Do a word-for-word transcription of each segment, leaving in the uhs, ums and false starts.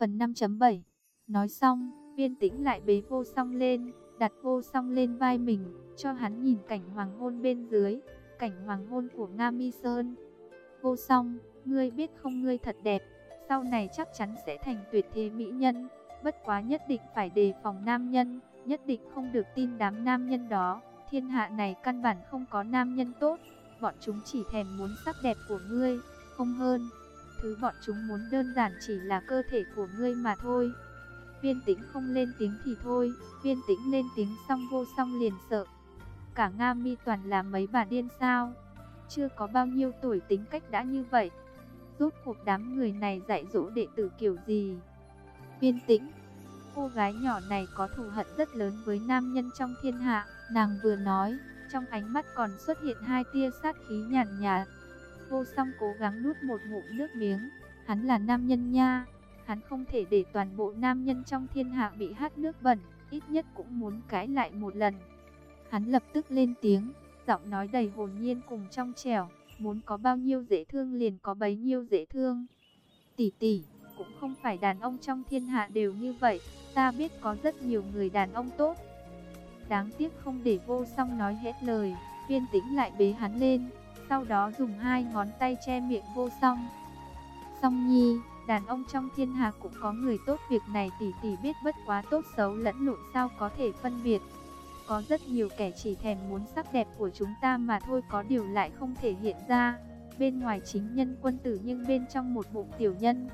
Phần năm chấm bảy. Nói xong, Viên Tĩnh lại bế Vô Song lên, đặt Vô Song lên vai mình, cho hắn nhìn cảnh hoàng hôn bên dưới, cảnh hoàng hôn của Nga Mi Sơn. Vô Song, ngươi biết không, ngươi thật đẹp, sau này chắc chắn sẽ thành tuyệt thế mỹ nhân, bất quá nhất định phải đề phòng nam nhân, nhất định không được tin đám nam nhân đó, thiên hạ này căn bản không có nam nhân tốt, bọn chúng chỉ thèm muốn sắc đẹp của ngươi, không hơn. Thứ bọn chúng muốn đơn giản chỉ là cơ thể của ngươi mà thôi. Viên Tĩnh không lên tiếng thì thôi, Viên Tĩnh lên tiếng xong Vô Song liền sợ. Cả Nga Mi toàn là mấy bà điên sao? Chưa có bao nhiêu tuổi tính cách đã như vậy. Rốt cuộc đám người này dạy dỗ đệ tử kiểu gì? Viên Tĩnh, cô gái nhỏ này có thù hận rất lớn với nam nhân trong thiên hạ. Nàng vừa nói, trong ánh mắt còn xuất hiện hai tia sát khí nhàn nhạt. Vô Song cố gắng nuốt một ngụm nước miếng. Hắn là nam nhân nha. Hắn không thể để toàn bộ nam nhân trong thiên hạ bị hắt nước bẩn. Ít nhất cũng muốn cãi lại một lần. Hắn lập tức lên tiếng, giọng nói đầy hồn nhiên cùng trong trẻo. Muốn có bao nhiêu dễ thương liền có bấy nhiêu dễ thương. Tỷ tỷ, cũng không phải đàn ông trong thiên hạ đều như vậy. Ta biết có rất nhiều người đàn ông tốt. Đáng tiếc không để Vô Song nói hết lời. Viên Tĩnh lại bế hắn lên, sau đó dùng hai ngón tay che miệng Vô Song. Song Nhi, đàn ông trong thiên hạ cũng có người tốt, việc này tỷ tỷ biết, bất quá tốt xấu lẫn lộn sao có thể phân biệt. Có rất nhiều kẻ chỉ thèm muốn sắc đẹp của chúng ta mà thôi, có điều lại không thể hiện ra. Bên ngoài chính nhân quân tử nhưng bên trong một bụng tiểu nhân.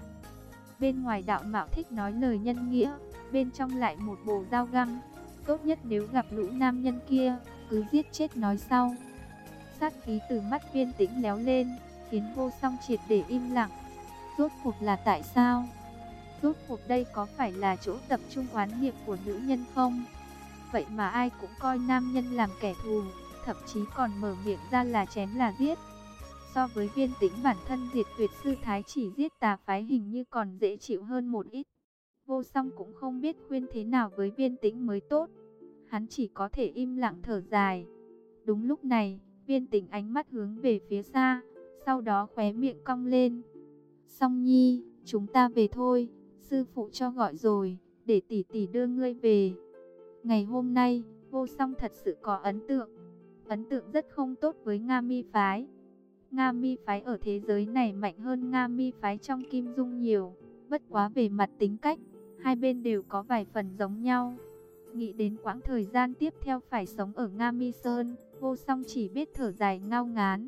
Bên ngoài đạo mạo thích nói lời nhân nghĩa, bên trong lại một bồ dao găm. Tốt nhất nếu gặp lũ nam nhân kia, cứ giết chết nói sau. Sát khí từ mắt Viên Tĩnh léo lên, khiến Vô Song triệt để im lặng. Rốt cuộc là tại sao? Rốt cuộc đây có phải là chỗ tập trung oán niệm của nữ nhân không? Vậy mà ai cũng coi nam nhân làm kẻ thù, thậm chí còn mở miệng ra là chém là giết. So với Viên Tĩnh bản thân diệt tuyệt sư thái chỉ giết tà phái hình như còn dễ chịu hơn một ít. Vô Song cũng không biết khuyên thế nào với Viên Tĩnh mới tốt. Hắn chỉ có thể im lặng thở dài. Đúng lúc này, Viên Tĩnh ánh mắt hướng về phía xa, sau đó khóe miệng cong lên. Song Nhi, chúng ta về thôi, sư phụ cho gọi rồi, để tỷ tỷ đưa ngươi về. Ngày hôm nay, Vô Song thật sự có ấn tượng. Ấn tượng rất không tốt với Nga Mi phái. Nga Mi phái ở thế giới này mạnh hơn Nga Mi phái trong Kim Dung nhiều. Bất quá về mặt tính cách, hai bên đều có vài phần giống nhau. Nghĩ đến quãng thời gian tiếp theo phải sống ở Nga Mi Sơn, Vô Song chỉ biết thở dài ngao ngán.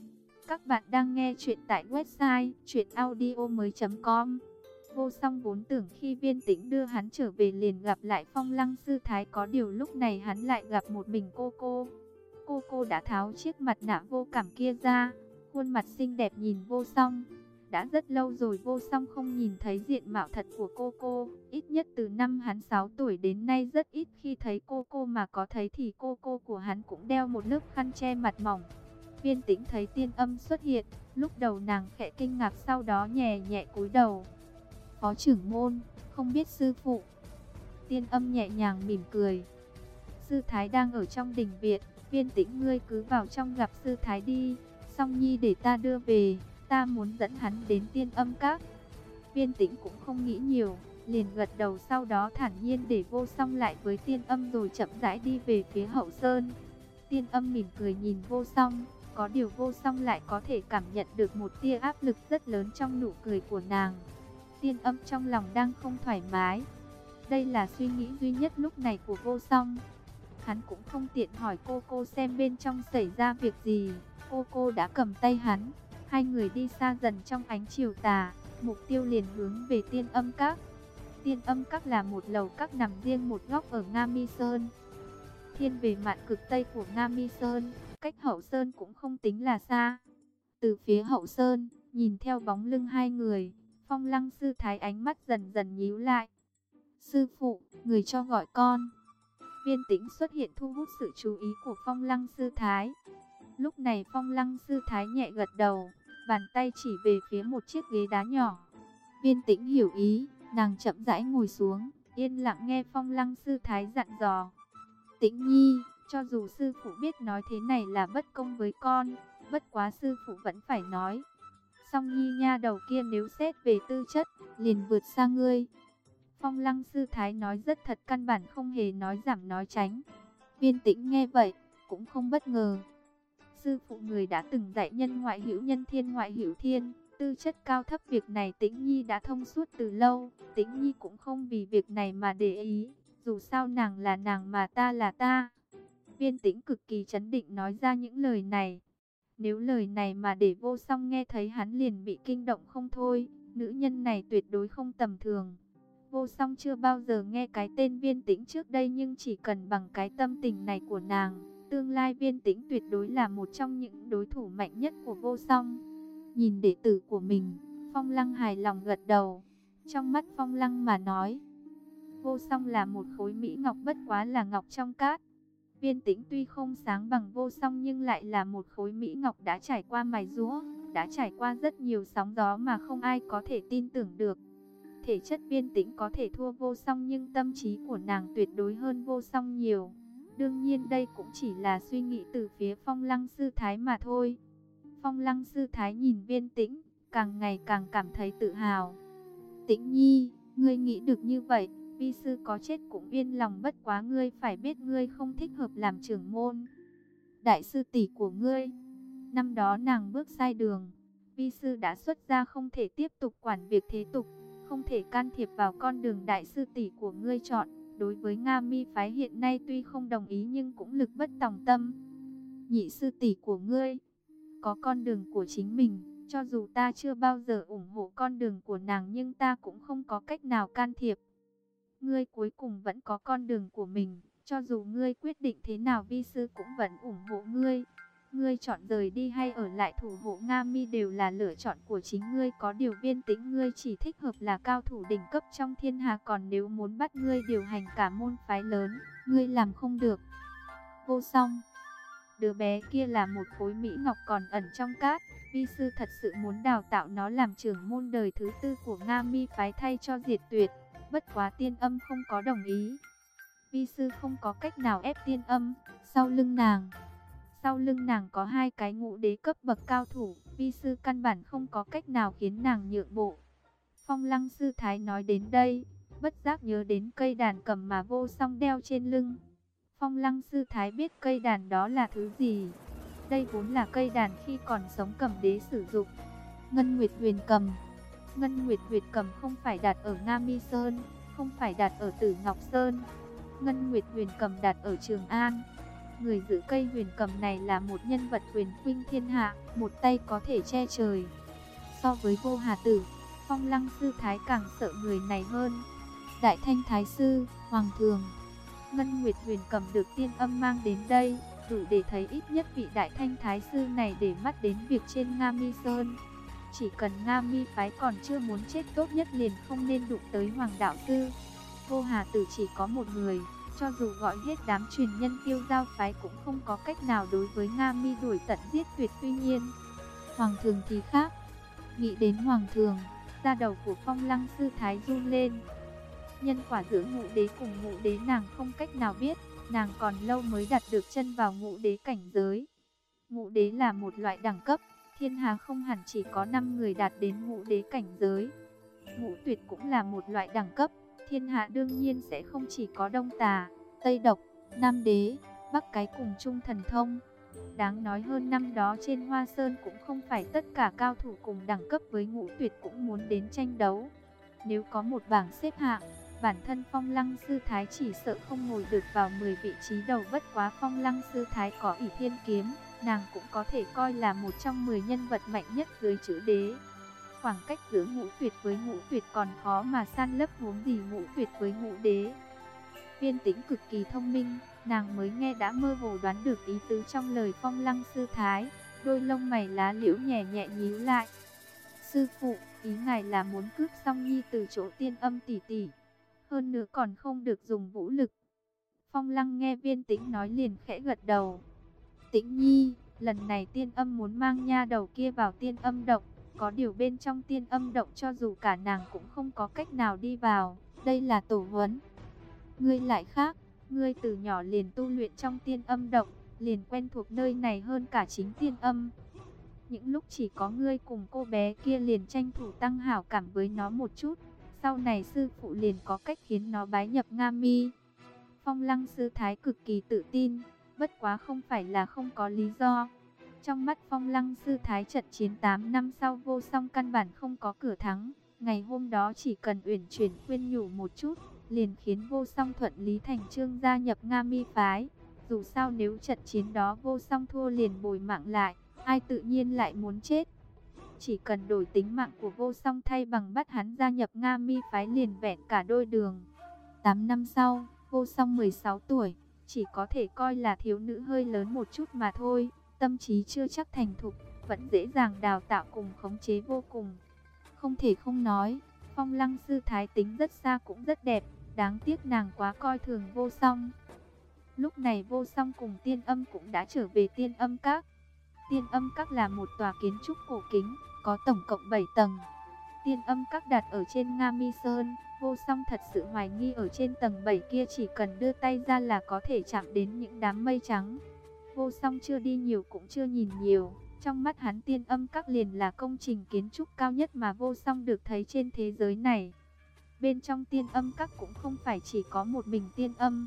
Các bạn đang nghe chuyện tại website truyện audio mới chấm com. Vô Song vốn tưởng khi Viên Tĩnh đưa hắn trở về liền gặp lại Phong Lăng sư thái, có điều lúc này hắn lại gặp một mình cô cô. Cô cô đã tháo chiếc mặt nạ vô cảm kia ra, khuôn mặt xinh đẹp nhìn Vô Song. Đã rất lâu rồi Vô Song không nhìn thấy diện mạo thật của cô cô, ít nhất từ năm hắn sáu tuổi đến nay rất ít khi thấy cô cô, mà có thấy thì cô cô của hắn cũng đeo một lớp khăn che mặt mỏng. Viên Tĩnh thấy Tiên Âm xuất hiện, lúc đầu nàng khẽ kinh ngạc, sau đó nhẹ nhẹ cúi đầu. Phó trưởng môn, không biết sư phụ. Tiên Âm nhẹ nhàng mỉm cười. Sư thái đang ở trong đình viện, Viên Tĩnh ngươi cứ vào trong gặp sư thái đi, Song Nhi để ta đưa về, ta muốn dẫn hắn đến Tiên Âm các. Viên Tĩnh cũng không nghĩ nhiều, liền gật đầu, sau đó thản nhiên để Vô Song lại với Tiên Âm rồi chậm rãi đi về phía hậu sơn. Tiên Âm mỉm cười nhìn Vô Song, có điều Vô Song lại có thể cảm nhận được một tia áp lực rất lớn trong nụ cười của nàng. Tiên Âm trong lòng đang không thoải mái. Đây là suy nghĩ duy nhất lúc này của Vô Song. Hắn cũng không tiện hỏi cô cô xem bên trong xảy ra việc gì. Cô cô đã cầm tay hắn. Hai người đi xa dần trong ánh chiều tà. Mục tiêu liền hướng về Tiên Âm các. Tiên Âm các là một lầu các nằm riêng một góc ở Nga Mi Sơn, thiên về mạn cực tây của Nga Mi Sơn, cách hậu sơn cũng không tính là xa. Từ phía hậu sơn, nhìn theo bóng lưng hai người, Phong Lăng sư thái ánh mắt dần dần nhíu lại. Sư phụ, người cho gọi con. Viên Tĩnh xuất hiện thu hút sự chú ý của Phong Lăng sư thái. Lúc này Phong Lăng sư thái nhẹ gật đầu, bàn tay chỉ về phía một chiếc ghế đá nhỏ. Viên Tĩnh hiểu ý, nàng chậm rãi ngồi xuống, yên lặng nghe Phong Lăng sư thái dặn dò. Tĩnh Nhi, cho dù sư phụ biết nói thế này là bất công với con, bất quá sư phụ vẫn phải nói. Song Nhi nha đầu kia nếu xét về tư chất, liền vượt xa ngươi. Phong Lăng sư thái nói rất thật, căn bản không hề nói giảm nói tránh. Viên Tĩnh nghe vậy, cũng không bất ngờ. Sư phụ người đã từng dạy nhân ngoại hữu nhân, thiên ngoại hữu thiên, tư chất cao thấp việc này Tĩnh Nhi đã thông suốt từ lâu. Tĩnh Nhi cũng không vì việc này mà để ý, dù sao nàng là nàng mà ta là ta. Viên Tĩnh cực kỳ trấn định nói ra những lời này. Nếu lời này mà để Vô Song nghe thấy, hắn liền bị kinh động không thôi. Nữ nhân này tuyệt đối không tầm thường. Vô Song chưa bao giờ nghe cái tên Viên Tĩnh trước đây, nhưng chỉ cần bằng cái tâm tình này của nàng, tương lai Viên Tĩnh tuyệt đối là một trong những đối thủ mạnh nhất của Vô Song. Nhìn đệ tử của mình, Phong Lăng hài lòng gật đầu. Trong mắt Phong Lăng mà nói, Vô Song là một khối mỹ ngọc, bất quá là ngọc trong cát. Viên Tĩnh tuy không sáng bằng Vô Song nhưng lại là một khối mỹ ngọc đã trải qua mài giũa, đã trải qua rất nhiều sóng gió mà không ai có thể tin tưởng được. Thể chất Viên Tĩnh có thể thua Vô Song nhưng tâm trí của nàng tuyệt đối hơn Vô Song nhiều. Đương nhiên đây cũng chỉ là suy nghĩ từ phía Phong Lăng sư thái mà thôi. Phong Lăng sư thái nhìn Viên Tĩnh, càng ngày càng cảm thấy tự hào. Tĩnh Nhi, ngươi nghĩ được như vậy, vi sư có chết cũng yên lòng, bất quá ngươi phải biết ngươi không thích hợp làm trưởng môn. Đại sư tỷ của ngươi, năm đó nàng bước sai đường, vi sư đã xuất gia không thể tiếp tục quản việc thế tục, không thể can thiệp vào con đường đại sư tỷ của ngươi chọn. Đối với Nga Mi phái hiện nay tuy không đồng ý nhưng cũng lực bất tòng tâm. Nhị sư tỷ của ngươi có con đường của chính mình, cho dù ta chưa bao giờ ủng hộ con đường của nàng nhưng ta cũng không có cách nào can thiệp. Ngươi cuối cùng vẫn có con đường của mình, cho dù ngươi quyết định thế nào vi sư cũng vẫn ủng hộ ngươi. Ngươi chọn rời đi hay ở lại thủ hộ Nga Mi đều là lựa chọn của chính ngươi, có điều Viên Tĩnh ngươi chỉ thích hợp là cao thủ đỉnh cấp trong thiên hạ, còn nếu muốn bắt ngươi điều hành cả môn phái lớn, ngươi làm không được. Vô Song, đứa bé kia là một khối mỹ ngọc còn ẩn trong cát, vi sư thật sự muốn đào tạo nó làm trưởng môn đời thứ tư của Nga Mi phái thay cho Diệt Tuyệt, bất quá Tiên Âm không có đồng ý. Vi sư không có cách nào ép Tiên Âm, sau lưng nàng Sau lưng nàng có hai cái ngũ đế cấp bậc cao thủ, vi sư căn bản không có cách nào khiến nàng nhượng bộ. Phong Lăng sư thái nói đến đây, bất giác nhớ đến cây đàn cầm mà Vô Song đeo trên lưng. Phong Lăng sư thái biết cây đàn đó là thứ gì. Đây vốn là cây đàn khi còn sống Cầm đế sử dụng. Ngân Nguyệt Huyền Cầm. Ngân Nguyệt Huyền Cầm không phải đặt ở Nga Mi Sơn, không phải đặt ở Tử Ngọc Sơn. Ngân Nguyệt Huyền Cầm đặt ở Trường An. Người giữ cây huyền cầm này là một nhân vật huyền khuynh thiên hạ, một tay có thể che trời. So với Vô Hà Tử, Phong Lăng sư thái càng sợ người này hơn. Đại Thanh Thái sư, Hoàng thường. Ngân Nguyệt Huyền Cầm được Tiên Âm mang đến đây, đủ để thấy ít nhất vị Đại Thanh Thái sư này để mắt đến việc trên Nga Mi Sơn. Chỉ cần Nga Mi phái còn chưa muốn chết, tốt nhất liền không nên đụng tới Hoàng đạo sư. Vô Hà Tử chỉ có một người, cho dù gọi hết đám truyền nhân Tiêu Giao phái cũng không có cách nào đối với Nga Mi đuổi tận giết tuyệt. Tuy nhiên, Hoàng thường thì khác. Nghĩ đến Hoàng thường, da đầu của Phong Lăng sư thái run lên. Nhân quả giữa ngũ đế cùng ngũ đế nàng không cách nào biết, nàng còn lâu mới đặt được chân vào ngũ đế cảnh giới. Ngũ đế là một loại đẳng cấp, thiên hạ không hẳn chỉ có năm người đạt đến ngũ đế cảnh giới. Ngũ tuyệt cũng là một loại đẳng cấp, thiên hạ đương nhiên sẽ không chỉ có Đông Tà, Tây Độc, Nam Đế, Bắc Cái cùng chung thần thông. Đáng nói hơn năm đó trên Hoa Sơn cũng không phải tất cả cao thủ cùng đẳng cấp với ngũ tuyệt cũng muốn đến tranh đấu. Nếu có một bảng xếp hạng, bản thân Phong Lăng sư thái chỉ sợ không ngồi được vào mười vị trí đầu, bất quá Phong Lăng sư thái có ỷ thiên kiếm, nàng cũng có thể coi là một trong mười nhân vật mạnh nhất dưới chữ đế. Khoảng cách giữa ngũ tuyệt với ngũ tuyệt còn khó mà san lấp, huống gì ngũ tuyệt với ngũ đế. Viên Tĩnh cực kỳ thông minh, nàng mới nghe đã mơ hồ đoán được ý tứ trong lời Phong Lăng sư thái, đôi lông mày lá liễu nhẹ nhẹ nhíu lại. Sư phụ, ý ngài là muốn cướp Song Nhi từ chỗ Tiên Âm tỷ tỷ, hơn nữa còn không được dùng vũ lực. Phong Lăng nghe Viên Tĩnh nói liền khẽ gật đầu. Tĩnh Nhi, lần này Tiên Âm muốn mang nha đầu kia vào Tiên Âm động, có điều bên trong Tiên Âm động cho dù cả nàng cũng không có cách nào đi vào, đây là tổ huấn. Ngươi lại khác, ngươi từ nhỏ liền tu luyện trong Tiên Âm động, liền quen thuộc nơi này hơn cả chính Tiên Âm. Những lúc chỉ có ngươi cùng cô bé kia liền tranh thủ tăng hảo cảm với nó một chút. Sau này sư phụ liền có cách khiến nó bái nhập Nga Mi. Phong Lăng sư thái cực kỳ tự tin, bất quá không phải là không có lý do. Trong mắt Phong Lăng sư thái, trận chiến tám năm sau Vô Song căn bản không có cửa thắng. Ngày hôm đó chỉ cần uyển chuyển khuyên nhủ một chút, liền khiến Vô Song thuận lý thành chương gia nhập Nga Mi phái. Dù sao nếu trận chiến đó Vô Song thua liền bồi mạng lại, ai tự nhiên lại muốn chết. Chỉ cần đổi tính mạng của Vô Song thay bằng bắt hắn gia nhập Nga Mi phái liền vẹn cả đôi đường. tám năm sau, Vô Song mười sáu tuổi, chỉ có thể coi là thiếu nữ hơi lớn một chút mà thôi, tâm trí chưa chắc thành thục, vẫn dễ dàng đào tạo cùng khống chế vô cùng. Không thể không nói, Phong Lăng sư thái tính rất xa cũng rất đẹp, đáng tiếc nàng quá coi thường Vô Song. Lúc này Vô Song cùng Tiên Âm cũng đã trở về Tiên Âm Các. Tiên Âm Các là một tòa kiến trúc cổ kính, có tổng cộng bảy tầng. Tiên Âm Các đặt ở trên Nga Mi Sơn, Vô Song thật sự hoài nghi ở trên tầng bảy kia chỉ cần đưa tay ra là có thể chạm đến những đám mây trắng. Vô Song chưa đi nhiều cũng chưa nhìn nhiều, trong mắt hắn Tiên Âm Các liền là công trình kiến trúc cao nhất mà Vô Song được thấy trên thế giới này. Bên trong Tiên Âm Các cũng không phải chỉ có một mình Tiên Âm.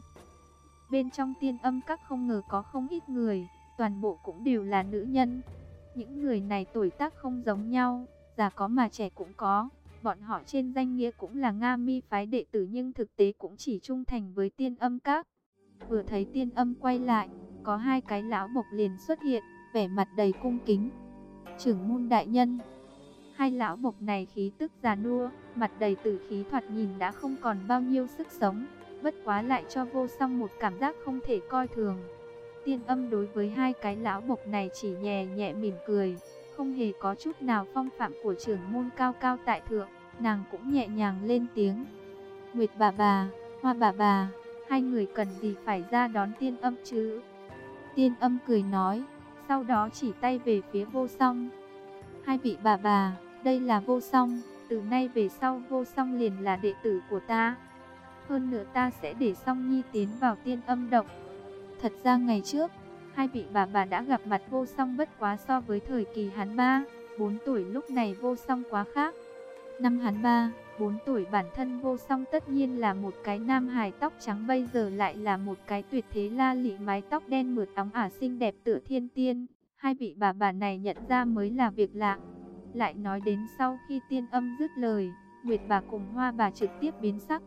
Bên trong Tiên Âm Các không ngờ có không ít người, toàn bộ cũng đều là nữ nhân. Những người này tuổi tác không giống nhau, già có mà trẻ cũng có. Bọn họ trên danh nghĩa cũng là Nga Mi phái đệ tử nhưng thực tế cũng chỉ trung thành với Tiên Âm Các. Vừa thấy Tiên Âm quay lại, có hai cái lão bộc liền xuất hiện, vẻ mặt đầy cung kính. Trưởng môn đại nhân. Hai lão bộc này khí tức già nua, mặt đầy tử khí, thoạt nhìn đã không còn bao nhiêu sức sống, bất quá lại cho Vô Song một cảm giác không thể coi thường. Tiên Âm đối với hai cái lão bộc này chỉ nhẹ nhẹ mỉm cười, không hề có chút nào phong phạm của trưởng môn cao cao tại thượng. Nàng cũng nhẹ nhàng lên tiếng. Nguyệt bà bà, Hoa bà bà, hai người cần gì phải ra đón Tiên Âm chứ? Tiên Âm cười nói, sau đó chỉ tay về phía Vô Song. Hai vị bà bà, đây là Vô Song, từ nay về sau Vô Song liền là đệ tử của ta. Hơn nữa ta sẽ để Song Nhi tiến vào Tiên Âm động. Thật ra ngày trước, hai vị bà bà đã gặp mặt Vô Song, bất quá so với thời kỳ hắn ba, bốn tuổi lúc này Vô Song quá khác. Năm hắn ba, bốn tuổi bản thân Vô Song tất nhiên là một cái nam hài tóc trắng, bây giờ lại là một cái tuyệt thế la lị mái tóc đen mượt óng ả xinh đẹp tựa thiên tiên. Hai vị bà bà này nhận ra mới là việc lạ. Lại nói đến sau khi Tiên Âm dứt lời, Nguyệt bà cùng Hoa bà trực tiếp biến sắc.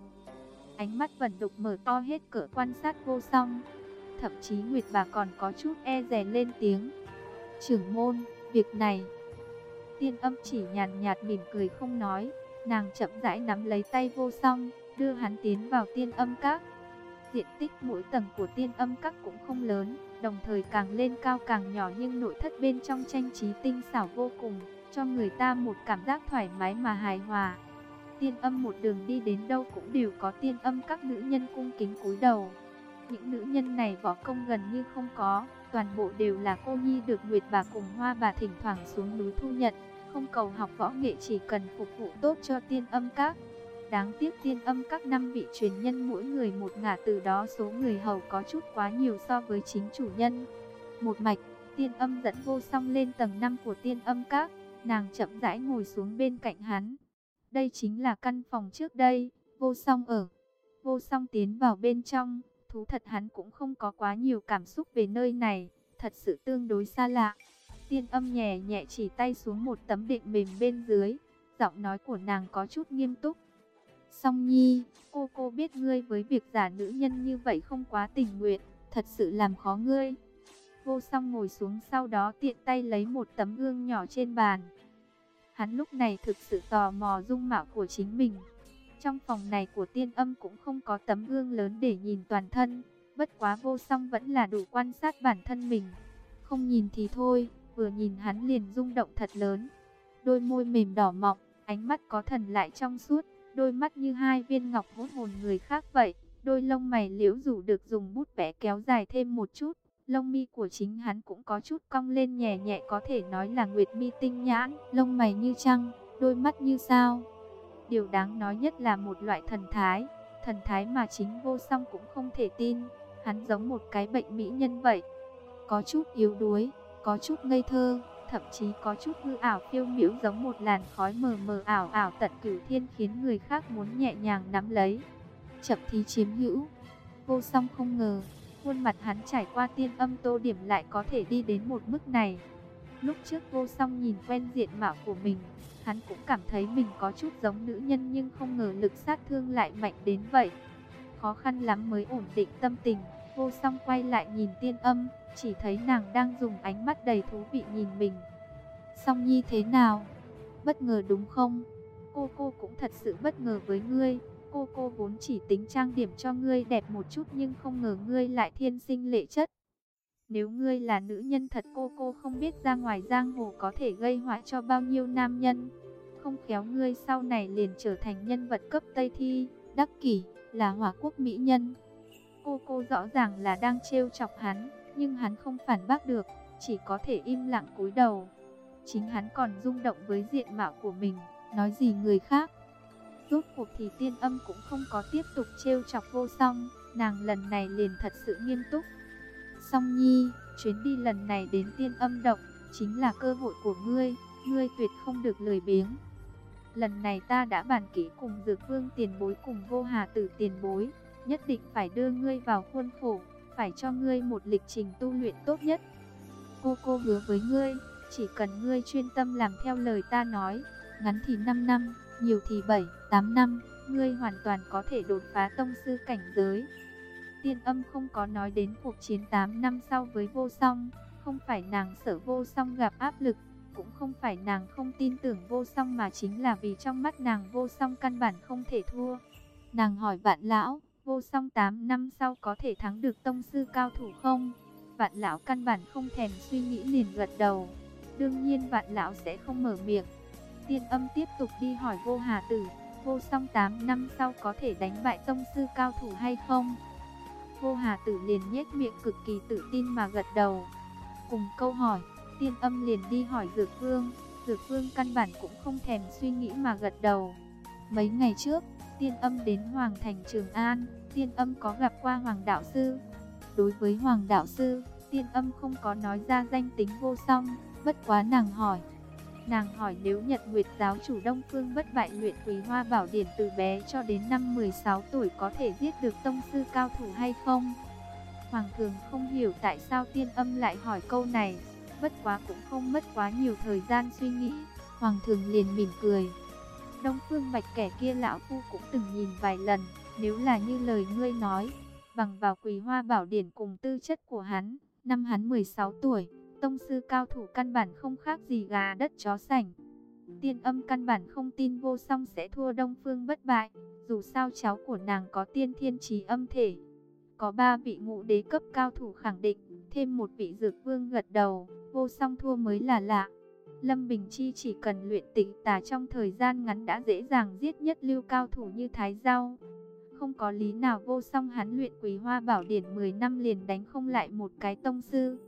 Ánh mắt vẩn đục mở to hết cỡ quan sát Vô Song. Thậm chí Nguyệt bà còn có chút e dè lên tiếng. Trưởng môn, việc này. Tiên Âm chỉ nhàn nhạt mỉm cười không nói. Nàng chậm rãi nắm lấy tay Vô Song, đưa hắn tiến vào Tiên Âm Các. Diện tích mỗi tầng của Tiên Âm Các cũng không lớn, đồng thời càng lên cao càng nhỏ, nhưng nội thất bên trong trang trí tinh xảo vô cùng, cho người ta một cảm giác thoải mái mà hài hòa. Tiên Âm một đường đi đến đâu cũng đều có Tiên Âm Các nữ nhân cung kính cúi đầu. Những nữ nhân này võ công gần như không có, toàn bộ đều là cô nhi được Nguyệt bà cùng Hoa bà thỉnh thoảng xuống núi thu nhận, không cầu học võ nghệ, chỉ cần phục vụ tốt cho Tiên Âm Các. Đáng tiếc Tiên Âm Các năm vị truyền nhân mỗi người một ngả, từ đó số người hầu có chút quá nhiều so với chính chủ nhân. Một mạch, Tiên Âm dẫn Vô Song lên tầng năm của Tiên Âm Các, nàng chậm rãi ngồi xuống bên cạnh hắn. Đây chính là căn phòng trước đây Vô Song ở. Vô Song tiến vào bên trong, thú thật hắn cũng không có quá nhiều cảm xúc về nơi này, thật sự tương đối xa lạ. Tiên Âm nhẹ nhẹ chỉ tay xuống một tấm đệm mềm bên dưới, giọng nói của nàng có chút nghiêm túc. Song Nhi, cô cô biết ngươi với việc giả nữ nhân như vậy không quá tình nguyện, thật sự làm khó ngươi. Vô Song ngồi xuống, sau đó tiện tay lấy một tấm gương nhỏ trên bàn. Hắn lúc này thực sự tò mò dung mạo của chính mình. Trong phòng này của Tiên Âm cũng không có tấm gương lớn để nhìn toàn thân, bất quá Vô Song vẫn là đủ quan sát bản thân mình. Không nhìn thì thôi, vừa nhìn hắn liền rung động thật lớn. Đôi môi mềm đỏ mọng, ánh mắt có thần lại trong suốt, đôi mắt như hai viên ngọc hút hồn người khác vậy. Đôi lông mày liễu rủ được dùng bút vẽ kéo dài thêm một chút. Lông mi của chính hắn cũng có chút cong lên nhẹ nhẹ, có thể nói là nguyệt mi tinh nhãn. Lông mày như trăng, đôi mắt như sao. Điều đáng nói nhất là một loại thần thái. Thần thái mà chính Vô Song cũng không thể tin. Hắn giống một cái bệnh mỹ nhân vậy. Có chút yếu đuối, có chút ngây thơ, thậm chí có chút hư ảo phiêu miểu, giống một làn khói mờ mờ ảo ảo tận cửu thiên, khiến người khác muốn nhẹ nhàng nắm lấy. Chậm thì chiếm hữu. Vô Song không ngờ, khuôn mặt hắn trải qua tiên âm tô điểm lại có thể đi đến một mức này. Lúc trước Vô Song nhìn quen diện mạo của mình, hắn cũng cảm thấy mình có chút giống nữ nhân, nhưng không ngờ lực sát thương lại mạnh đến vậy. Khó khăn lắm mới ổn định tâm tình, Vô Song quay lại nhìn tiên âm, chỉ thấy nàng đang dùng ánh mắt đầy thú vị nhìn mình. Song Nhi thế nào? Bất ngờ đúng không? Cô cô cũng thật sự bất ngờ với ngươi. Cô cô vốn chỉ tính trang điểm cho ngươi đẹp một chút, nhưng không ngờ ngươi lại thiên sinh lệ chất. Nếu ngươi là nữ nhân thật, cô cô không biết ra ngoài giang hồ có thể gây họa cho bao nhiêu nam nhân. Không khéo ngươi sau này liền trở thành nhân vật cấp Tây Thi, đắc kỷ, là Hỏa Quốc mỹ nhân. Cô cô rõ ràng là đang trêu chọc hắn, nhưng hắn không phản bác được, chỉ có thể im lặng cúi đầu. Chính hắn còn rung động với diện mạo của mình, nói gì người khác. Rốt cuộc thì tiên âm cũng không có tiếp tục trêu chọc Vô Song, nàng lần này liền thật sự nghiêm túc. Song Nhi, chuyến đi lần này đến tiên âm động, chính là cơ hội của ngươi, ngươi tuyệt không được lười biếng. Lần này ta đã bàn kỹ cùng Dược Vương tiền bối cùng Vô Hà Tử tiền bối, nhất định phải đưa ngươi vào khuôn khổ, phải cho ngươi một lịch trình tu luyện tốt nhất. Cô cô hứa với ngươi, chỉ cần ngươi chuyên tâm làm theo lời ta nói, ngắn thì năm năm, nhiều thì bảy, tám năm, ngươi hoàn toàn có thể đột phá tông sư cảnh giới. Tiên âm không có nói đến cuộc chiến tám năm sau với Vô Song, không phải nàng sợ Vô Song gặp áp lực, cũng không phải nàng không tin tưởng Vô Song, mà chính là vì trong mắt nàng Vô Song căn bản không thể thua. Nàng hỏi Vạn lão, Vô Song tám năm sau có thể thắng được tông sư cao thủ không? Vạn lão căn bản không thèm suy nghĩ liền gật đầu. Đương nhiên Vạn lão sẽ không mở miệng. Tiên âm tiếp tục đi hỏi Vô Hà Tử, Vô Song tám năm sau có thể đánh bại tông sư cao thủ hay không? Vô Hà Tử liền nhếch miệng cực kỳ tự tin mà gật đầu. Cùng câu hỏi, tiên âm liền đi hỏi Dược Vương. Dược Vương căn bản cũng không thèm suy nghĩ mà gật đầu. Mấy ngày trước, tiên âm đến Hoàng thành Trường An, tiên âm có gặp qua Hoàng đạo sư. Đối với Hoàng đạo sư, tiên âm không có nói ra danh tính Vô Song, bất quá nàng hỏi. Nàng hỏi nếu Nhật Nguyệt giáo chủ Đông Phương Bất Bại luyện Quý Hoa Bảo Điển từ bé cho đến năm mười sáu tuổi có thể giết được tông sư cao thủ hay không? Hoàng thường không hiểu tại sao tiên âm lại hỏi câu này, bất quá cũng không mất quá nhiều thời gian suy nghĩ, Hoàng thường liền mỉm cười. Đông Phương Bạch kẻ kia lão phu cũng từng nhìn vài lần, nếu là như lời ngươi nói, bằng vào Quý Hoa Bảo Điển cùng tư chất của hắn, năm hắn mười sáu tuổi, tông sư cao thủ căn bản không khác gì gà đất chó sành. Tiên âm căn bản không tin Vô Song sẽ thua Đông Phương Bất Bại, dù sao cháu của nàng có tiên thiên chí âm thể. Có ba vị ngũ đế cấp cao thủ khẳng định, thêm một vị Dược Vương gật đầu, Vô Song thua mới là lạ. Lâm Bình Chi chỉ cần luyện tịnh tà trong thời gian ngắn đã dễ dàng giết nhất lưu cao thủ như Thái Dao. Không có lý nào Vô Song hắn luyện Quý Hoa Bảo Điển mười năm liền đánh không lại một cái tông sư.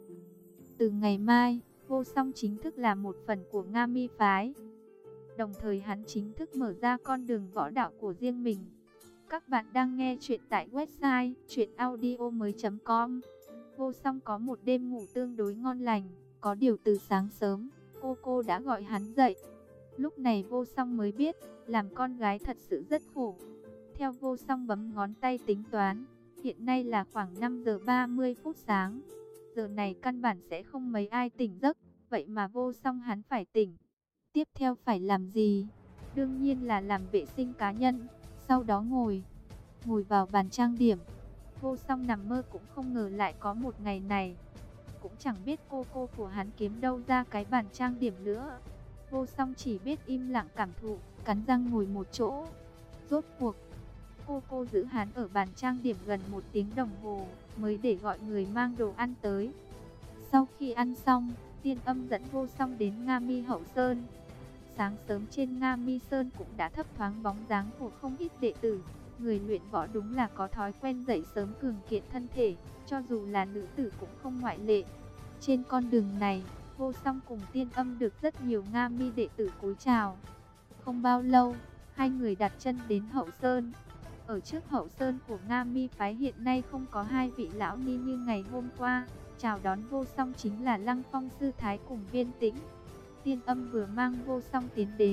Từ ngày mai, Vô Song chính thức là một phần của Nga Mi phái. Đồng thời hắn chính thức mở ra con đường võ đạo của riêng mình. Các bạn đang nghe chuyện tại website truyện audio mới chấm com. Vô Song có một đêm ngủ tương đối ngon lành, có điều từ sáng sớm, cô cô đã gọi hắn dậy. Lúc này Vô Song mới biết, làm con gái thật sự rất khổ. Theo Vô Song bấm ngón tay tính toán, hiện nay là khoảng năm giờ ba mươi phút sáng. Giờ này căn bản sẽ không mấy ai tỉnh giấc, vậy mà Vô Song hắn phải tỉnh. Tiếp theo phải làm gì? Đương nhiên là làm vệ sinh cá nhân, sau đó ngồi, ngồi vào bàn trang điểm. Vô Song nằm mơ cũng không ngờ lại có một ngày này. Cũng chẳng biết cô cô của hắn kiếm đâu ra cái bàn trang điểm nữa. Vô Song chỉ biết im lặng cảm thụ, cắn răng ngồi một chỗ. Rốt cuộc, cô cô giữ hắn ở bàn trang điểm gần một tiếng đồng hồ, mới để gọi người mang đồ ăn tới. Sau khi ăn xong, tiên âm dẫn Vô Song đến Nga Mi Hậu Sơn. Sáng sớm trên Nga Mi Sơn cũng đã thấp thoáng bóng dáng của không ít đệ tử. Người luyện võ đúng là có thói quen dậy sớm cường kiện thân thể, cho dù là nữ tử cũng không ngoại lệ. Trên con đường này, Vô Song cùng tiên âm được rất nhiều Nga Mi đệ tử cúi chào. Không bao lâu, hai người đặt chân đến Hậu Sơn. Ở trước Hậu Sơn của Nga Mi phái hiện nay không có hai vị lão ni như ngày hôm qua, Chào đón Vô Song chính là Lăng Phong sư thái cùng Viên Tĩnh. Tiên Âm vừa mang Vô Song tiến đến,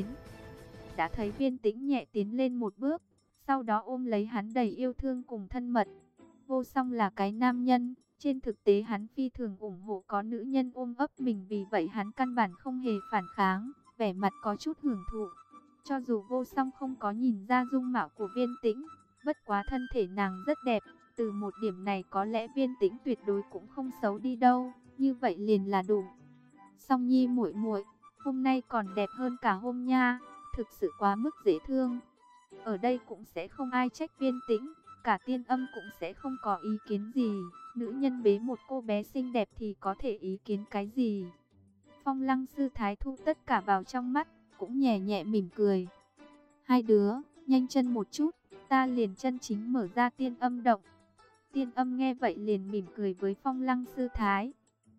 đã thấy Viên Tĩnh nhẹ tiến lên một bước, sau đó ôm lấy hắn đầy yêu thương cùng thân mật. Vô Song là cái nam nhân, trên thực tế hắn phi thường ủng hộ có nữ nhân ôm ấp mình, vì vậy hắn căn bản không hề phản kháng, vẻ mặt có chút hưởng thụ. Cho dù Vô Song không có nhìn ra dung mạo của Viên Tĩnh, bất quá thân thể nàng rất đẹp, từ một điểm này có lẽ Viên Tĩnh tuyệt đối cũng không xấu đi đâu, như vậy liền là đủ. Song Nhi muội muội, hôm nay còn đẹp hơn cả hôm nha, thực sự quá mức dễ thương. Ở đây cũng sẽ không ai trách Viên Tĩnh, cả Tiên Âm cũng sẽ không có ý kiến gì, nữ nhân bế một cô bé xinh đẹp thì có thể ý kiến cái gì. Phong Lăng sư thái thu tất cả vào trong mắt, cũng nhẹ nhẹ mỉm cười. Hai đứa, nhanh chân một chút, ta liền chân chính mở ra Tiên Âm động. Tiên Âm nghe vậy liền mỉm cười với Phong Lăng sư thái.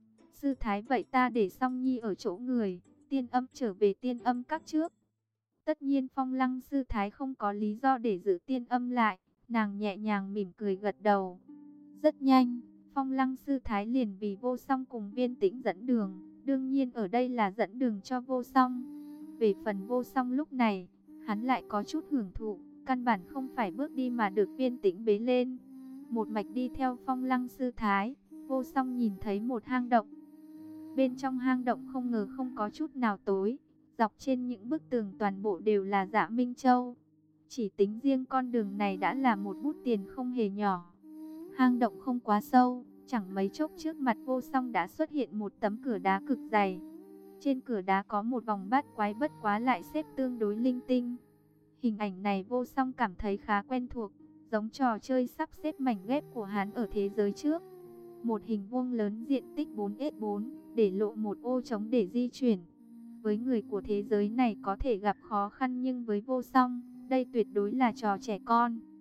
Sư thái vậy ta để Song Nhi ở chỗ người, Tiên Âm trở về Tiên Âm các trước. Tất nhiên Phong Lăng sư thái không có lý do để giữ Tiên Âm lại, nàng nhẹ nhàng mỉm cười gật đầu. Rất nhanh, Phong Lăng sư thái liền vì Vô Song cùng Viên Tĩnh dẫn đường, đương nhiên ở đây là dẫn đường cho Vô Song. Về phần Vô Song lúc này, hắn lại có chút hưởng thụ, căn bản không phải bước đi mà được Viên Tĩnh bế lên. Một mạch đi theo Phong Lăng sư thái, Vô Song nhìn thấy một hang động. Bên trong hang động không ngờ không có chút nào tối, dọc trên những bức tường toàn bộ đều là Dạ Minh Châu. Chỉ tính riêng con đường này đã là một bút tiền không hề nhỏ. Hang động không quá sâu, chẳng mấy chốc trước mặt Vô Song đã xuất hiện một tấm cửa đá cực dày. Trên cửa đá có một vòng bát quái, bất quá lại xếp tương đối linh tinh. Hình ảnh này Vô Song cảm thấy khá quen thuộc, giống trò chơi sắp xếp mảnh ghép của hắn ở thế giới trước. Một hình vuông lớn diện tích bốn nhân bốn, để lộ một ô trống để di chuyển. Với người của thế giới này có thể gặp khó khăn, nhưng với Vô Song, đây tuyệt đối là trò trẻ con.